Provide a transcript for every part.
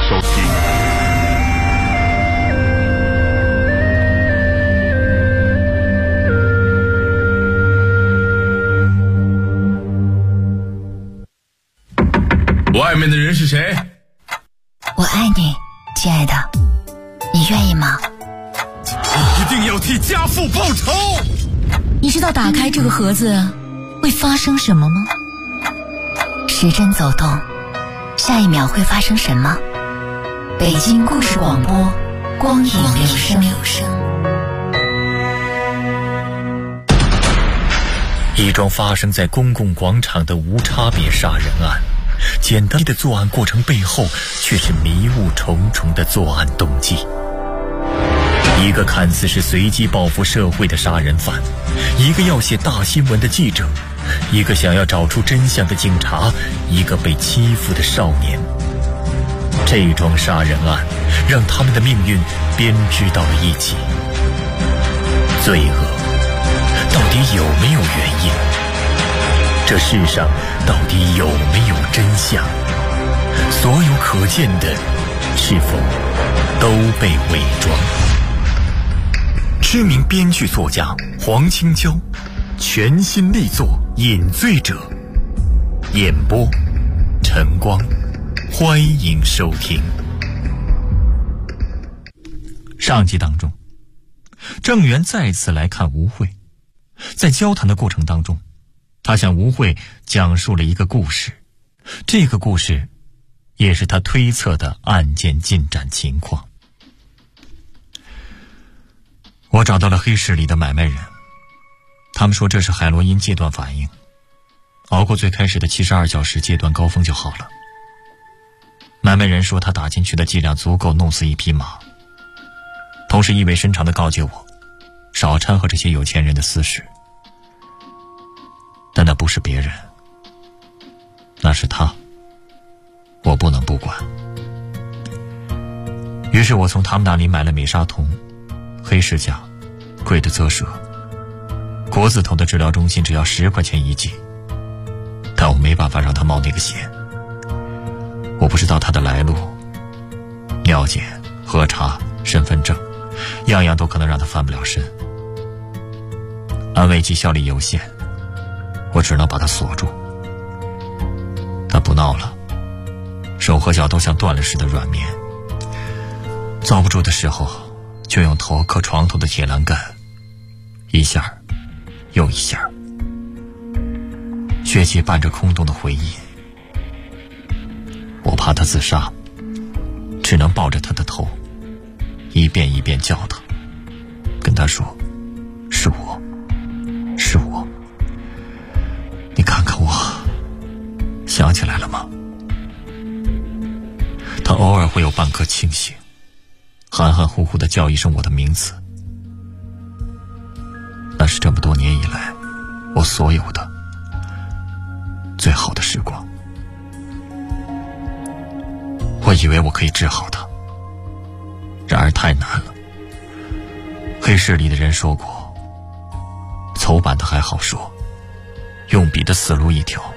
收听。外面的人是谁？ 我爱你，亲爱的，你愿意吗？ 一定要替家父报仇！ 你知道打开这个盒子会发生什么吗？时针走动，下一秒会发生什么？北京故事广播，光影留声。 一桩发生在公共广场的无差别杀人案，简单的作案过程背后却是迷雾重重的作案动机。一个看似是随机报复社会的杀人犯，一个要写大新闻的记者，一个想要找出真相的警察，一个被欺负的少年。这桩杀人案让他们的命运编织到了一起。罪恶到底有没有原因？这世上到底有没有真相？所有可见的是否都被伪装？知名编剧作家黄青椒全新力作《饮醉者》，演播晨光，欢迎收听。上集当中，郑源再次来看吴慧，在交谈的过程当中，他向吴慧讲述了一个故事，这个故事也是他推测的案件进展情况。我找到了黑市里的买卖人，他们说这是海洛因戒断反应，熬过最开始的72小时戒断高峰就好了。买卖人说他打进去的剂量足够弄死一匹马，同时意味深长地告诫我少掺和这些有钱人的私事。但那不是别人，那是他，我不能不管。于是我从他们那里买了美沙酮，黑市价，贵的啧舌。国字头的治疗中心只要10块钱一剂，但我没办法让他冒那个险。我不知道他的来路，尿检、核查、身份证，样样都可能让他翻不了身。安慰剂效力有限，我只能把他锁住。他不闹了，手和脚都像断了似的软绵，遭不住的时候就用头磕床头的铁栏杆，一下又一下，血迹伴着空洞的回忆。我怕他自杀，只能抱着他的头，一遍一遍叫他，跟他说是我，是我，你看看我，想起来了吗？他偶尔会有半刻清醒，含含糊糊地叫一声我的名字。那是这么多年以来我所有的最好的时光。我以为我可以治好他，然而太难了。黑市里的人说过，走板的还好说，用笔的死路一条。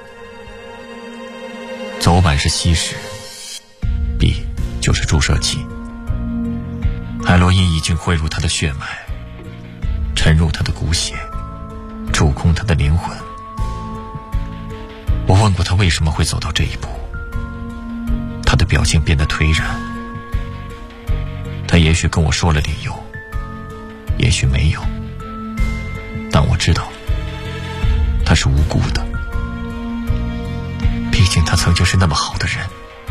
走板是吸食，笔就是注射器。海洛因已经汇入他的血脉，沉入他的骨血，触空他的灵魂。我问过他为什么会走到这一步，他的表情变得颓然。他也许跟我说了理由，也许没有，但我知道他是无辜的。毕竟他曾经是那么好的人，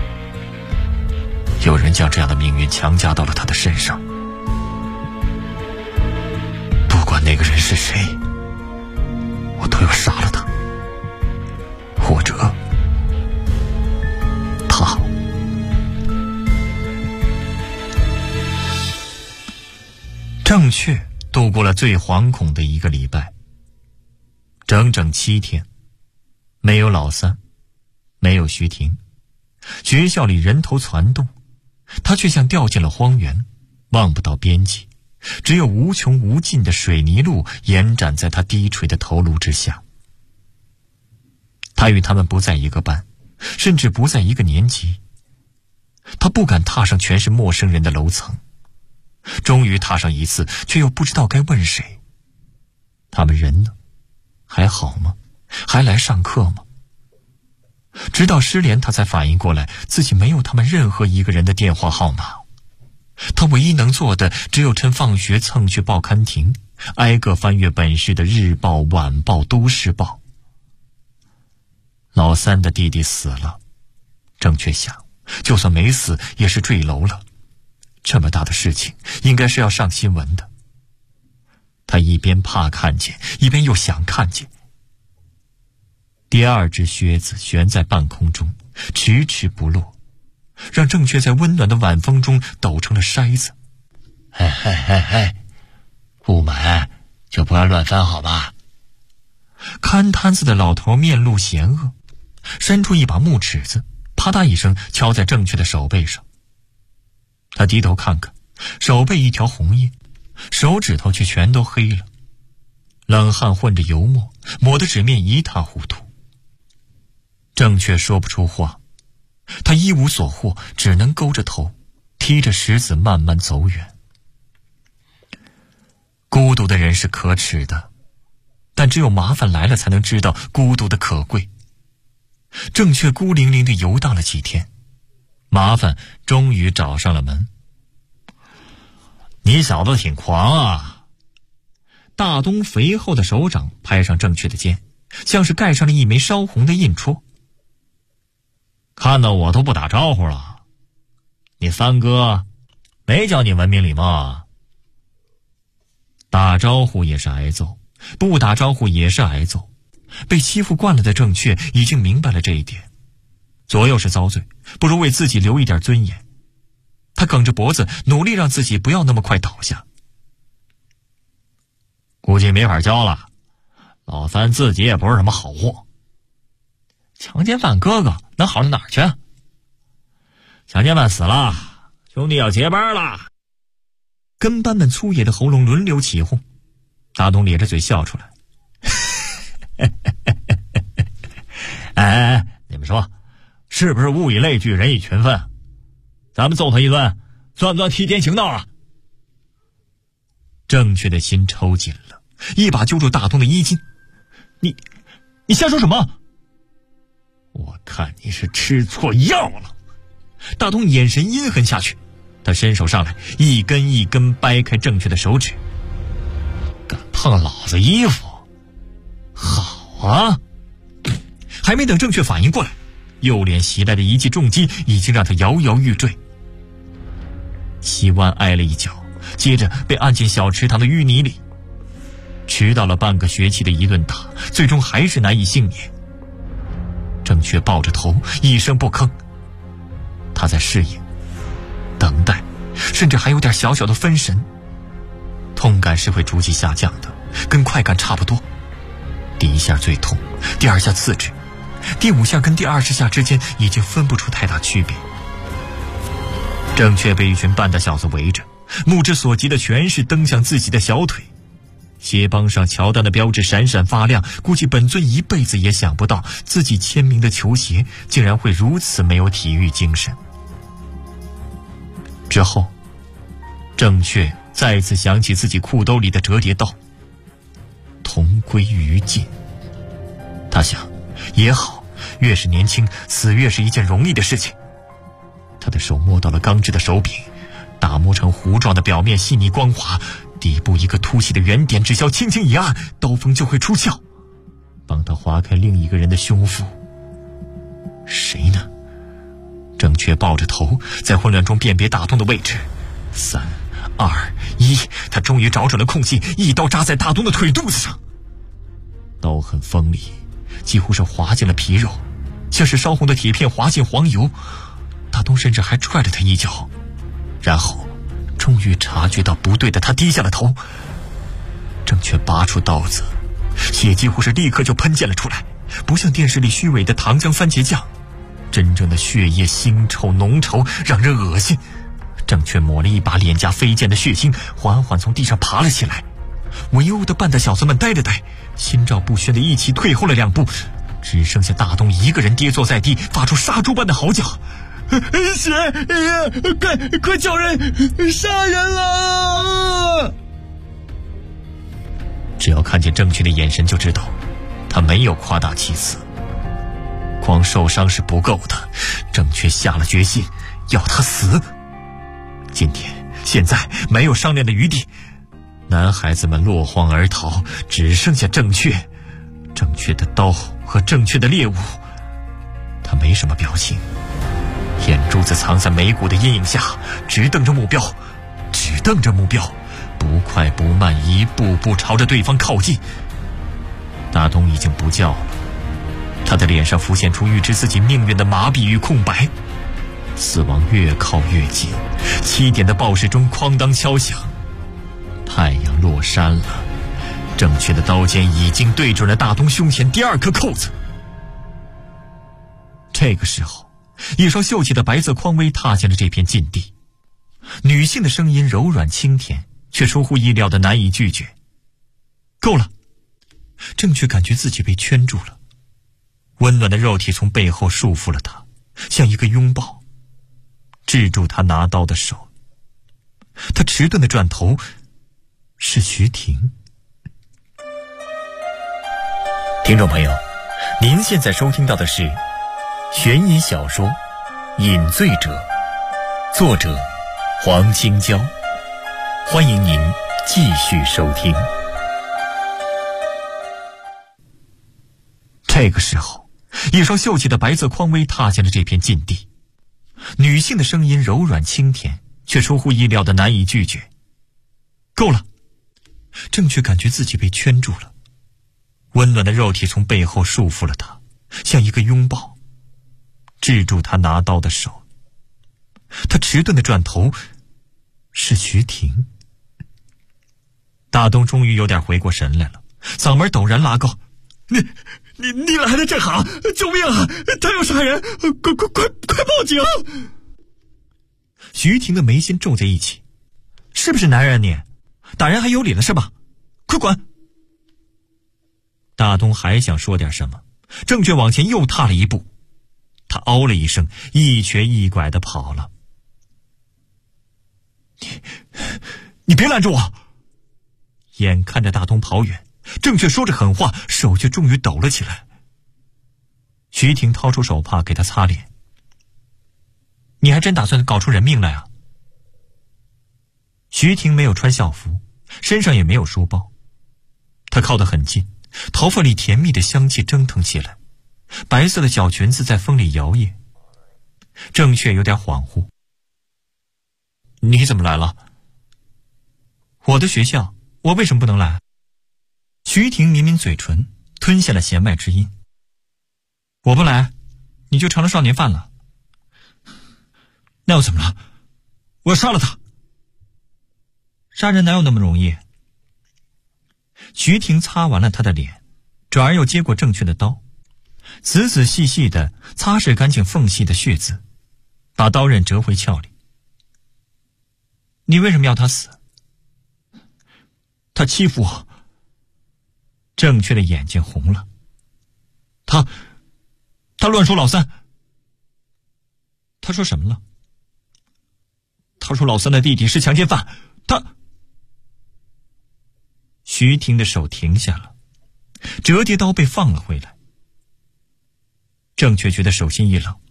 有人将这样的命运强加到了他的身上。不管那个人是谁，我都要杀了他，或者他。郑确度过了最惶恐的一个礼拜，整整7天，没有老三，没有徐婷，学校里人头攒动，他却像掉进了荒原，望不到边际，只有无穷无尽的水泥路延展在他低垂的头颅之下。他与他们不在一个班，甚至不在一个年级。 他不敢踏上全是陌生人的楼层，终于踏上一次，却又不知道该问谁。他们人呢？还好吗？还来上课吗？直到失联，他才反应过来自己没有他们任何一个人的电话号码。他唯一能做的只有趁放学蹭去报刊亭，挨个翻阅本市的日报、晚报、都市报。老三的弟弟死了，郑却想，就算没死也是坠楼了，这么大的事情应该是要上新闻的。他一边怕看见，一边又想看见。第二只靴子悬在半空中，迟迟不落，让郑却在温暖的晚风中抖成了筛子。 不买就不要乱翻好吧。 看摊子的老头面露嫌恶，伸出一把木尺子，啪嗒一声敲在郑却的手背上。他低头看看，手背一条红印，手指头却全都黑了，冷汗混着油墨，抹得纸面一塌糊涂。郑却说不出话，他一无所获，只能勾着头，踢着石子慢慢走远。孤独的人是可耻的，但只有麻烦来了才能知道孤独的可贵。郑却孤零零地游荡了几天，麻烦终于找上了门。 你小子挺狂啊！ 大东肥厚的手掌拍上郑却的肩，像是盖上了一枚烧红的印戳。 看到我都不打招呼了，你三哥没教你文明礼貌啊？ 打招呼也是挨揍，不打招呼也是挨揍。被欺负惯了的郑却已经明白了这一点，左右是遭罪，不如为自己留一点尊严。他梗着脖子，努力让自己不要那么快倒下。 估计没法教了，老三自己也不是什么好货。强奸犯哥哥能好到哪儿去？强奸犯死了，兄弟要结班了。 跟班们粗野的喉咙轮流起哄，大东咧着嘴笑出来。 你们说是不是物以类聚，人以群分？咱们揍他一顿，算不算替天行道啊？ 郑却的心抽紧了，一把揪住大东的衣襟。你瞎说什么？ 我看你是吃错药了。 大东眼神阴狠下去，他伸手上来，一根一根掰开郑却的手指。 敢碰老子衣服，好啊！ 还没等郑却反应过来，右脸袭来的一记重击已经让他摇摇欲坠。西湾挨了一脚，接着被按进小池塘的淤泥里。迟到了半个学期的一顿打，最终还是难以幸免。郑却抱着头一声不吭，他在适应、等待，甚至还有点小小的分神。痛感是会逐级下降的，跟快感差不多。第一下最痛，第二下次之，第5下跟第20下之间已经分不出太大区别。郑却被一群半大小子围着，目之所及的全是蹬向自己的小腿。鞋帮上乔丹的标志闪闪发亮，估计本尊一辈子也想不到自己签名的球鞋竟然会如此没有体育精神。之后，郑却再次想起自己裤兜里的折叠刀，同归于尽。他想，也好，越是年轻，死越是一件容易的事情。他的手摸到了钢制的手柄，打磨成糊状的表面细腻光滑，底部一个凸起的圆点，只需轻轻一按，刀锋就会出鞘，帮他划开另一个人的胸腹。谁呢？郑却抱着头，在混乱中辨别大东的位置。3、2、1，他终于找准了空隙，一刀扎在大东的腿肚子上。刀很锋利，几乎是划进了皮肉，像是烧红的铁片划进黄油。大东甚至还踹了他一脚，然后终于察觉到不对的他低下了头。郑却拔出刀子，血几乎是立刻就喷溅了出来，不像电视里虚伪的糖浆番茄酱，真正的血液腥臭浓稠，让人恶心。郑却抹了一把脸颊飞溅的血腥，缓缓从地上爬了起来。围殴的半大小子们呆了呆，心照不宣的一起退后了2步，只剩下大东一个人跌坐在地，发出杀猪般的嚎叫。 血！哎呀，快叫人！杀人了！ 只要看见郑确的眼神就知道，他没有夸大其词。光受伤是不够的，郑确下了决心，要他死。今天现在没有商量的余地，男孩子们落荒而逃，只剩下郑确。郑确的刀和郑确的猎物，他没什么表情，眼珠子藏在眉骨的阴影下，直瞪着目标，不快不慢，一步步朝着对方靠近。大东已经不叫了，他的脸上浮现出预知自己命运的麻痹与空白。死亡越靠越近，7点的报时钟哐当敲响，太阳落山了。正确的刀尖已经对准了大东胸前第2颗扣子。这个时候，一双秀气的白色匡威踏进了这片禁地。女性的声音柔软清甜，却出乎意料的难以拒绝。够了！正确感觉自己被圈住了，温暖的肉体从背后束缚了他，像一个拥抱，制住他拿刀的手。他迟钝的转头，是徐婷。 听众朋友，您现在收听到的是悬疑小说《饮醉者》，作者黄青椒。欢迎您继续收听。 这个时候，一双秀气的白色匡威踏进了这片禁地。女性的声音柔软清甜，却出乎意料的难以拒绝。够了！正确感觉自己被圈住了，温暖的肉体从背后束缚了他，像一个拥抱，制住他拿刀的手。他迟钝的转头，是徐婷。大东终于有点回过神来了，嗓门陡然拉高：“你来的正好，救命啊！他要杀人，快报警！”徐婷的眉心皱在一起：“是不是男人你？打人还有理了是吧？快滚！”大东还想说点什么，正确往前又踏了一步，他嗷了一声，一瘸一拐地跑了。你别拦住我！眼看着大东跑远，正确说着狠话，手却终于抖了起来。徐婷掏出手帕给他擦脸：“你还真打算搞出人命来啊？”徐婷没有穿校服，身上也没有书包，她靠得很近，头发里甜蜜的香气蒸腾起来，白色的小裙子在风里摇曳。正确有点恍惚：“你怎么来了？”“我的学校，我为什么不能来？”徐婷抿抿嘴唇，吞下了弦外之音：“我不来，你就成了少年犯了。”“那又怎么了？我要杀了他！”“杀人哪有那么容易？”徐婷擦完了他的脸，转而又接过正确的刀，仔仔细细地擦拭干净缝隙的血渍，把刀刃折回鞘里。“你为什么要他死？”“他欺负我。”正确的眼睛红了。“他乱说老三。”“他说什么了？”“他说老三的弟弟是强奸犯。他……”徐婷的手停下了，折叠刀被放了回来。正确觉得手心一冷：“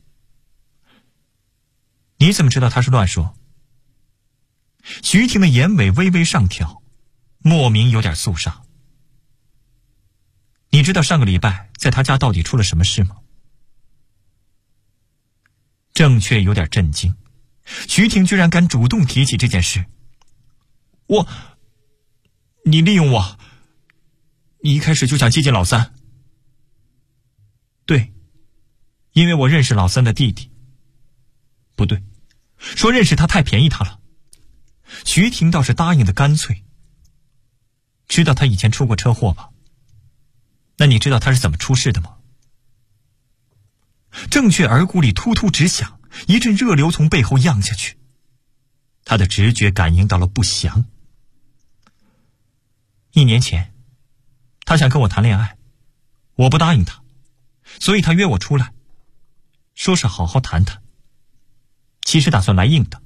你怎么知道他是乱说？”徐婷的眼尾微微上挑，莫名有点肃杀。“你知道上个礼拜在他家到底出了什么事吗？”正确有点震惊，徐婷居然敢主动提起这件事。你利用我，你一开始就想接近老三。”“对，因为我认识老三的弟弟。”“不对，说认识他太便宜他了。”徐婷倒是答应的干脆。“知道他以前出过车祸吧？那你知道他是怎么出事的吗？”正确耳骨里突突直响，一阵热流从背后漾下去，他的直觉感应到了不祥。1年前，他想跟我谈恋爱，我不答应他，所以他约我出来，说是好好谈谈。 其实打算来硬的。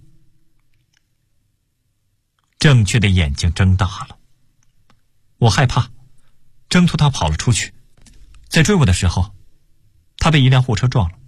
正确的眼睛睁大了，我害怕，挣脱他跑了出去。在追我的时候，他被一辆货车撞了。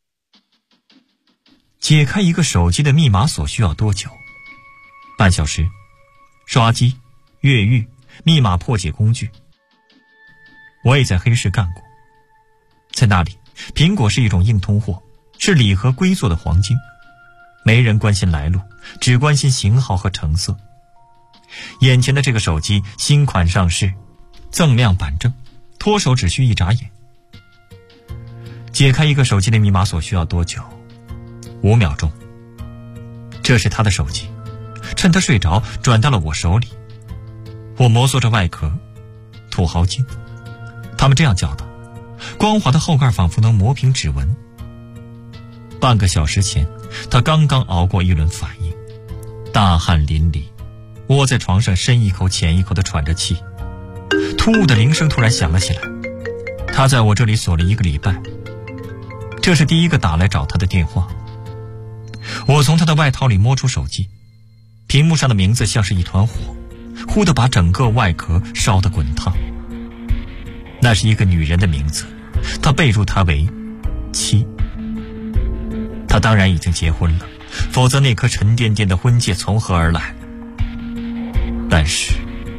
解开一个手机的密码锁需要多久？半小时。刷机、越狱、密码破解工具。我也在黑市干过，在那里，苹果是一种硬通货，是礼盒龟做的黄金，没人关心来路，只关心型号和成色。眼前的这个手机新款上市，锃亮板正，脱手只需一眨眼。解开一个手机的密码锁需要多久？5秒钟。这是他的手机，趁他睡着转到了我手里。我摩挲着外壳，土豪金，他们这样叫的。光滑的后盖仿佛能磨平指纹。半个小时前，他刚刚熬过一轮反应，大汗淋漓，窝在床上深一口浅一口地喘着气。突兀的铃声突然响了起来，他在我这里锁了1个礼拜，这是第一个打来找他的电话。我从他的外套里摸出手机，屏幕上的名字像是一团火，忽地把整个外壳烧得滚烫。那是一个女人的名字，他备注她为妻。他当然已经结婚了，否则那颗沉甸甸的婚戒从何而来？但是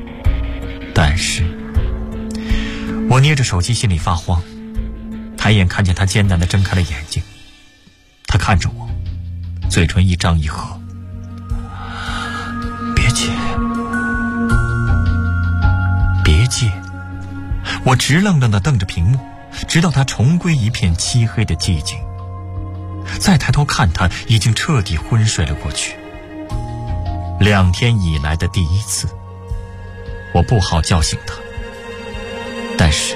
我捏着手机心里发慌，抬眼看见他艰难地睁开了眼睛。他看着我，嘴唇一张一合。别接，别接。我直愣愣地瞪着屏幕，直到他重归一片漆黑的寂静。再抬头看他，已经彻底昏睡了过去。2天以来的第一次，我不好叫醒他。但是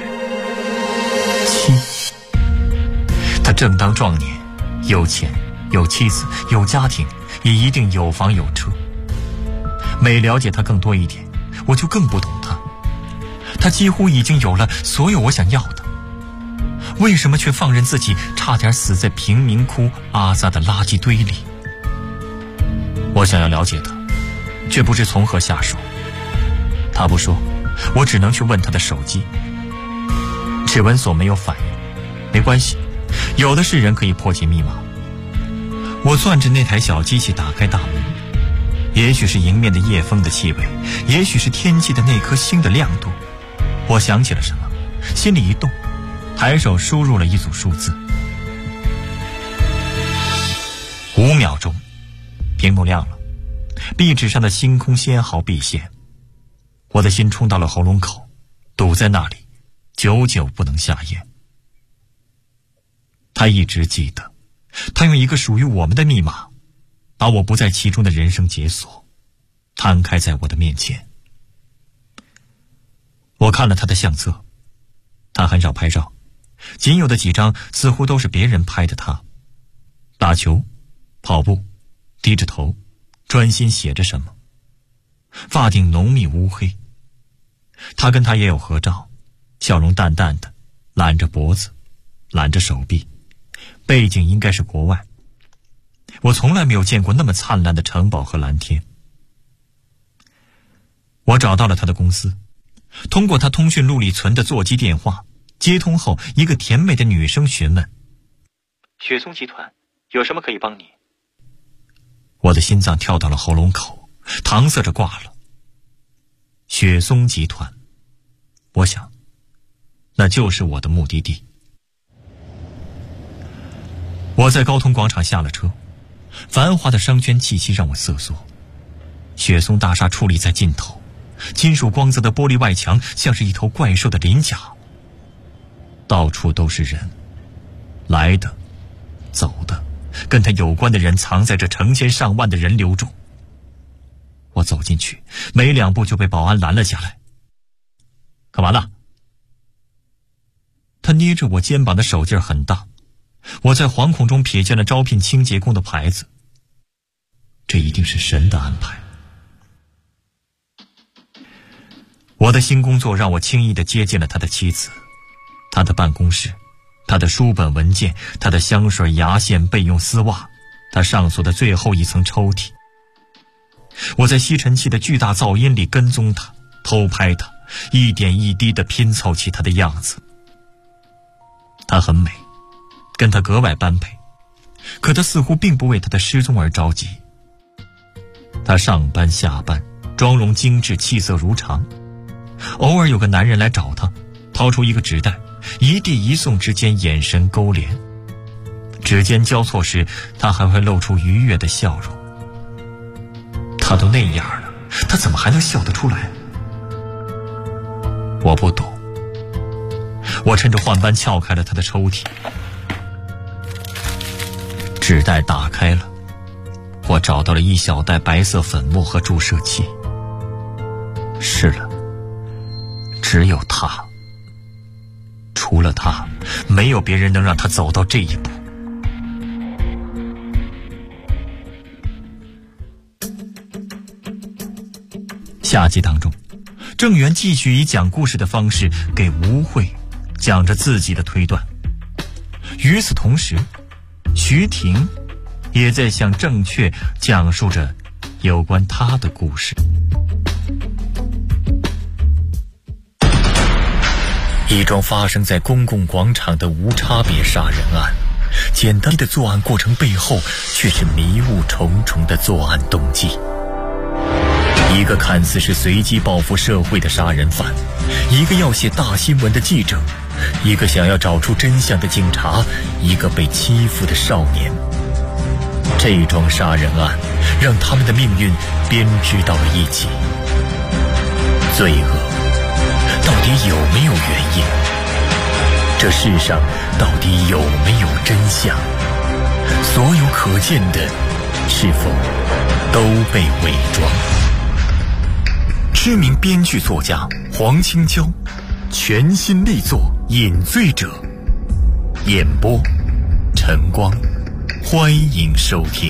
他正当壮年，有钱，有妻子，有家庭，也一定有房有车。每了解他更多一点，我就更不懂他。他几乎已经有了所有我想要的，为什么却放任自己差点死在贫民窟阿萨的垃圾堆里？我想要了解他，却不知从何下手。他不说，我只能去问他的手机。指纹锁没有反应，没关系，有的是人可以破解密码。我攥着那台小机器打开大门，也许是迎面的夜风的气味，也许是天际的那颗星的亮度。我想起了什么，心里一动，抬手输入了一组数字。5秒钟，屏幕亮了，壁纸上的星空纤毫毕现。我的心冲到了喉咙口，堵在那里，久久不能下咽。他一直记得，他用一个属于我们的密码，把我不在其中的人生解锁，摊开在我的面前。我看了他的相册，他很少拍照，仅有的几张似乎都是别人拍的他。打球、跑步，低着头，专心写着什么。发顶浓密乌黑。他跟他也有合照，笑容淡淡的，揽着脖子，揽着手臂，背景应该是国外。我从来没有见过那么灿烂的城堡和蓝天。我找到了他的公司，通过他通讯录里存的座机电话，接通后，一个甜美的女声询问：雪松集团有什么可以帮你？我的心脏跳到了喉咙口，搪塞着挂了。雪松集团，我想那就是我的目的地。我在高通广场下了车，繁华的商圈气息让我瑟缩。雪松大厦矗立在尽头，金属光泽的玻璃外墙像是一头怪兽的鳞甲。到处都是人，来的，走的，跟他有关的人藏在这成千上万的人流中。我走进去，没2步就被保安拦了下来。干嘛呢？他捏着我肩膀的手劲很大，我在惶恐中瞥见了招聘清洁工的牌子。这一定是神的安排。我的新工作让我轻易地接近了他的妻子，他的办公室，他的书本文件，他的香水、牙线、备用丝袜， 他上锁的最后一层抽屉。我在吸尘器的巨大噪音里跟踪他，偷拍他，一点一滴地拼凑起他的样子。她很美，跟他格外般配，可他似乎并不为他的失踪而着急。他上班下班，妆容精致，气色如常。偶尔有个男人来找他，掏出一个纸袋，一递一送之间眼神勾连，指尖交错时他还会露出愉悦的笑容。他都那样了，他怎么还能笑得出来？我不懂。我趁着换班撬开了他的抽屉，纸袋打开了，我找到了一小袋白色粉末和注射器。是了，只有他，除了他，没有别人能让他走到这一步。下集当中，郑源继续以讲故事的方式给吴慧讲着自己的推断。与此同时，徐婷也在向郑确讲述着有关他的故事。 一桩发生在公共广场的无差别杀人案，简单的作案过程背后却是迷雾重重的作案动机。一个看似是随机报复社会的杀人犯，一个要写大新闻的记者，一个想要找出真相的警察，一个被欺负的少年。这桩杀人案让他们的命运编织到了一起。罪恶到底有没有原因？这世上到底有没有真相？所有可见的是否都被伪装？知名编剧作家黄清娇全新力作《饮醉者》，演播晨光，欢迎收听。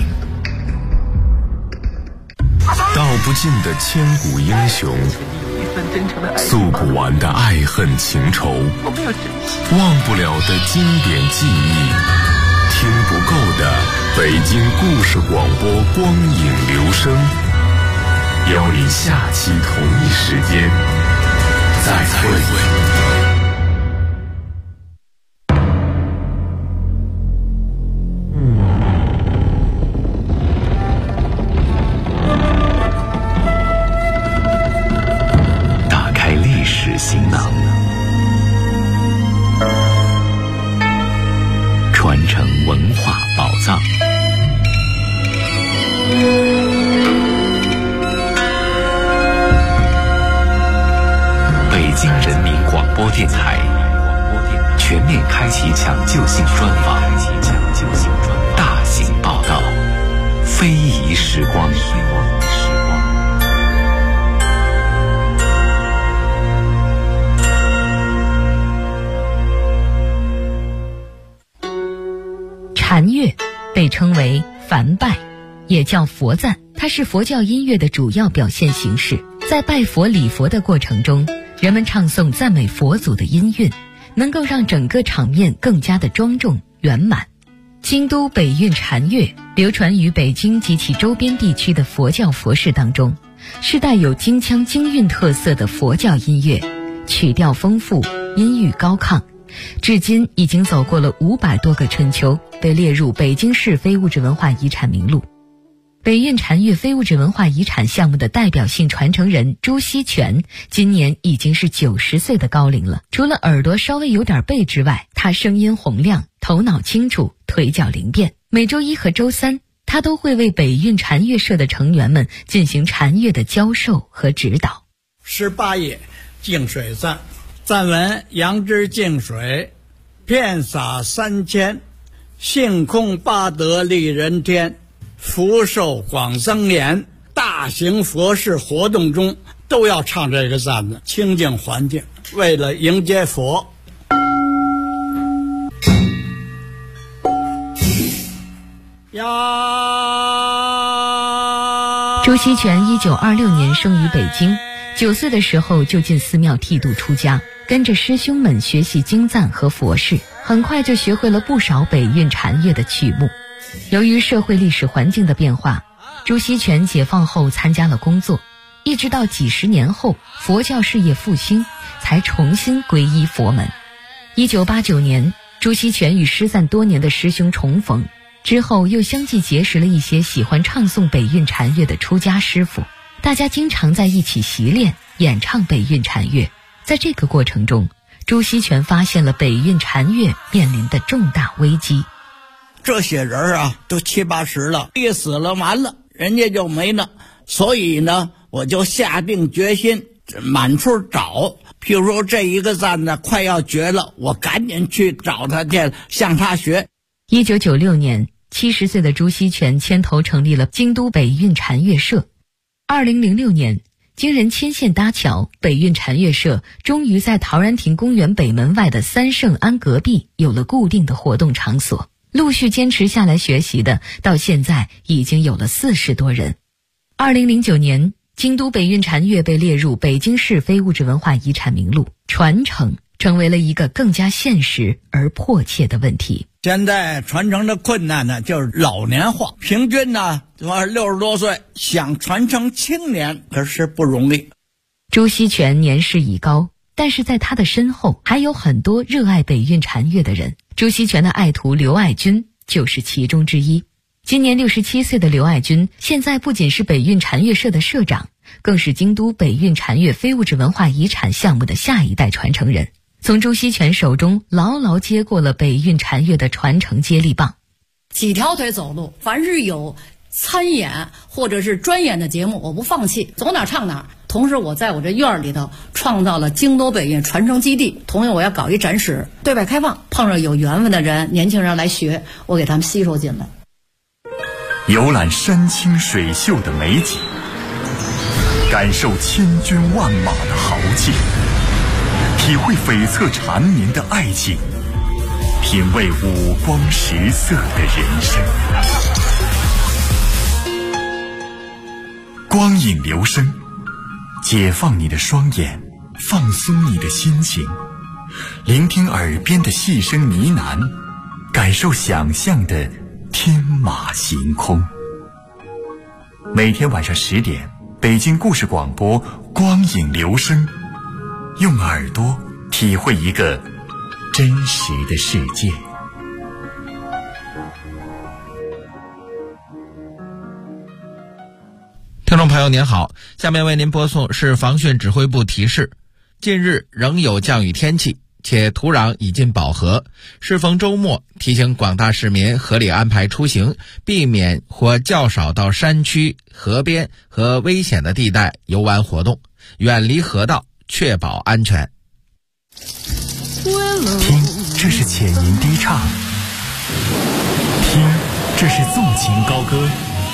道不尽的千古英雄，诉不完的爱恨情仇，忘不了的经典记忆，听不够的北京故事广播光影留声。邀您下期同一时间再会。打开历史行囊，传承文化宝藏。北京人民广播电台全面开启抢救性专访，大型报道，非遗时光。 禅乐被称为梵拜，也叫佛赞，它是佛教音乐的主要表现形式。在拜佛礼佛的过程中，人们唱诵赞美佛祖的音韵，能够让整个场面更加的庄重圆满。京都北韵禅乐流传于北京及其周边地区的佛教佛事当中，是带有京腔京韵特色的佛教音乐，曲调丰富，音域高亢，至今已经走过了500多个春秋，被列入北京市非物质文化遗产名录。北韵禅乐非物质文化遗产项目的代表性传承人朱锡全今年已经是90岁的高龄了。除了耳朵稍微有点背之外，他声音洪亮，头脑清楚，腿脚灵便。每周一和周三，他都会为北韵禅乐社的成员们进行禅乐的教授和指导。 18页净水赞，赞文：杨枝净水，遍洒3000，性空八德利人天，福寿广增延。大型佛事活动中都要唱这个赞的，清净环境，为了迎接佛。呀， 朱锡全1926年生于北京，9岁的时候就进寺庙剃度出家，跟着师兄们学习经赞和佛事，很快就学会了不少北韵禅乐的曲目。 由于社会历史环境的变化，朱锡全解放后参加了工作，一直到几十年后佛教事业复兴，才重新皈依佛门。1989年，朱锡全与失散多年的师兄重逢，之后又相继结识了一些喜欢唱诵北韵禅乐的出家师父，大家经常在一起习练演唱北韵禅乐。在这个过程中，朱锡全发现了北韵禅乐面临的重大危机。 这些人啊，都70、80了，一死了完了，人家就没了。所以呢，我就下定决心满处找。譬如说这一个赞呢快要绝了，我赶紧去找他去，向他学。 1996年，70岁的朱锡全牵头成立了京都北韵禅乐社。2006年，经人牵线搭桥，北韵禅乐社终于在陶然亭公园北门外的三圣庵隔壁有了固定的活动场所。陆续坚持下来学习的，到现在已经有了40多人。2009年，京都北韵禅乐被列入北京市非物质文化遗产名录，传承成为了一个更加现实而迫切的问题。 现在传承的困难呢，就是老年化，平均呢60多岁，想传承青年可是不容易。 朱锡全年事已高，但是在他的身后还有很多热爱北韵禅乐的人。朱锡全的爱徒刘爱军就是其中之一。今年67岁的刘爱军，现在不仅是北韵禅乐社的社长，更是京都北韵禅乐非物质文化遗产项目的下一代传承人，从朱锡全手中牢牢接过了北韵禅乐的传承接力棒。 几条腿走路，凡是有参演或者是专演的节目，我不放弃，走哪唱哪。同时我在我这院里头创造了京都北韵传承基地，同样我要搞一展示，对外开放，碰上有缘分的人，年轻人来学，我给他们吸收进来。 游览山清水秀的美景，感受千军万马的豪气，体会悱恻缠绵的爱情，品味五光十色的人生。光影流声，解放你的双眼，放松你的心情，聆听耳边的细声呢喃，感受想象的天马行空。每天晚上10点，北京故事广播光影流声，用耳朵体会一个真实的世界。 听众朋友您好，下面为您播送市防汛指挥部提示：近日仍有降雨天气，且土壤已近饱和，适逢周末，提醒广大市民合理安排出行，避免或较少到山区、河边和危险的地带游玩活动，远离河道，确保安全。 听，这是浅吟低唱；听，这是纵情高歌；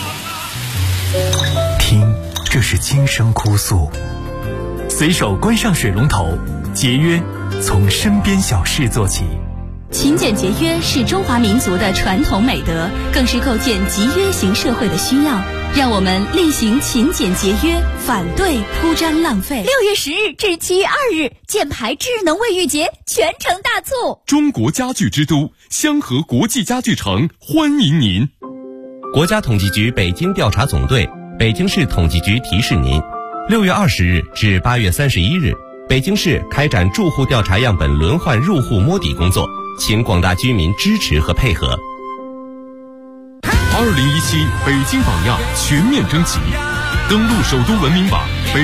听，这是轻声哭诉。随手关上水龙头，节约从身边小事做起。 勤俭节约是中华民族的传统美德，更是构建集约型社会的需要。让我们厉行勤俭节约，反对铺张浪费。6月10日至7月2日，箭牌智能卫浴节全城大促！ 中国家具之都香河国际家具城欢迎您。 国家统计局北京调查总队、北京市统计局提示您：6月20日至8月31日，北京市开展住户调查样本轮换入户摸底工作，请广大居民支持和配合。 2017北京榜样全面征集，登录首都文明网。